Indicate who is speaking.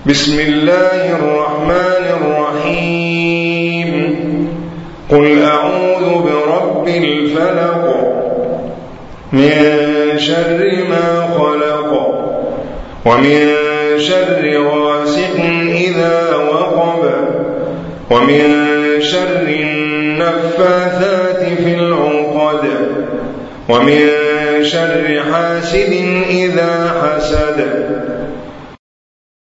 Speaker 1: بسم الله الرحمن الرحيم قل أعوذ برب الفلق من شر ما خلق ومن شر غاسق إذا وقب ومن شر النفاثات في العقد ومن شر حاسد إذا حسد